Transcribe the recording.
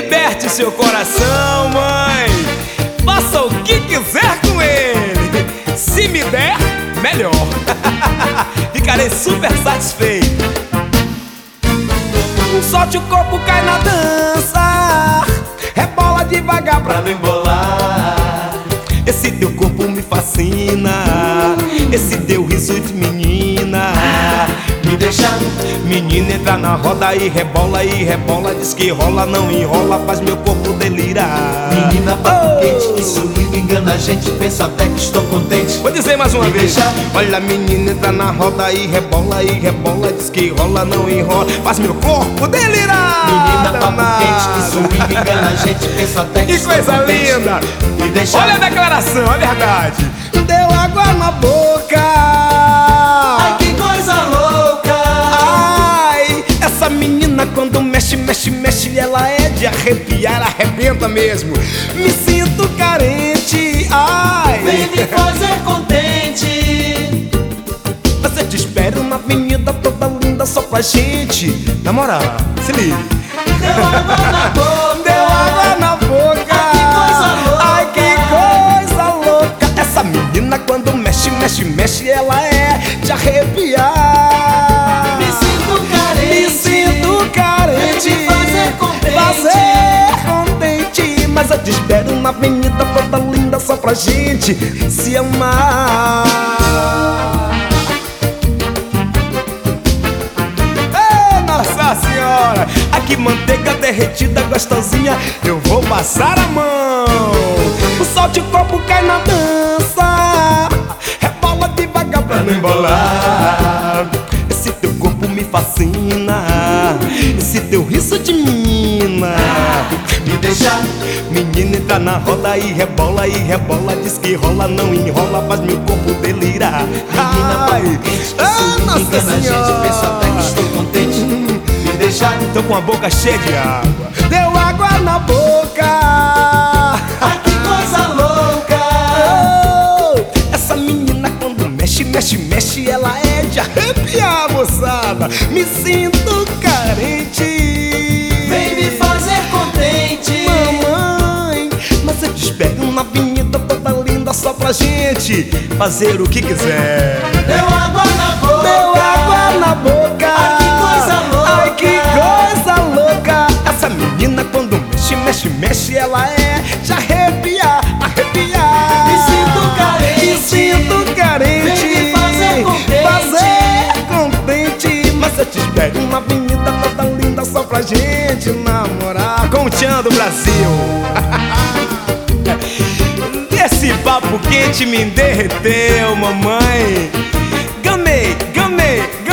liberte seu coração, mãe. Faça o que quiser com ele. Se me der, melhor. Ficarei super satisfeito. Solte o corpo, cai na dança, rebola devagar pra não embolar. Esse teu corpo me fascina, esse teu riso de menina me deixa. Menina, entra na roda e rebola, diz que rola, não enrola, faz meu corpo delirar. Menina, papo quente, que sorriso engana a gente, pensa até que estou contente. Vou dizer mais uma vez. Deixa. Olha, menina, entra na roda e rebola, diz que rola, não enrola, faz meu corpo delirar. Menina, papo quente, que sorriso engana a gente, pensa até que estou coisa contente. linda. Me deixa. Olha a declaração, é verdade. Deu água na boca. Ai, que coisa louca. Ai, essa menina quando mexe, ela é de arrepiar, ela arrebenta mesmo. Me sinto carente, ai. Vem me fazer contente. Mas eu te espero na avenida toda linda só pra gente. Na moral, se liga. Deu água na boca. Deu água na boca. Ai, que coisa louca. Essa menina quando mexe, ela é de arrepiar. Me sinto carente, Vem me fazer contente. Mas eu te espero na avenida toda linda só pra gente se amar. Ei, Nossa Senhora, aqui manteiga derretida gostosinha, eu vou passar a mão. O sol de copo cai na dança, rebola devagar pra não embolar. Esse teu corpo me fascina, esse teu riso de menina Me deixa. Menina, entra na roda e rebola, diz que rola, não enrola, faz meu corpo delirar. Menina, papo quente, que sorriso Nossa engana a gente, Senhora. pensa até que estou contente. Me deixa. Tô com a boca cheia de água. Deu água na boca. Ai, que coisa louca. Oh, essa menina quando mexe, ela é de arrepiar, moçada. Me sinto carente. Vem me fazer contente. Mamãe, mas eu te espero na avenida toda linda só pra gente fazer o que quiser. Deu água na boca. Deu água na boca. Ai, que coisa louca. Ai, que coisa louca. Essa menina quando mexe, ela é de arrepiar. Me sinto carente. Vem me fazer contente. Mas eu te espero na avenida toda linda só pra gente namorar. Com o Tchan do Brasil. Esse papo quente me derreteu, mamãe. Gamei.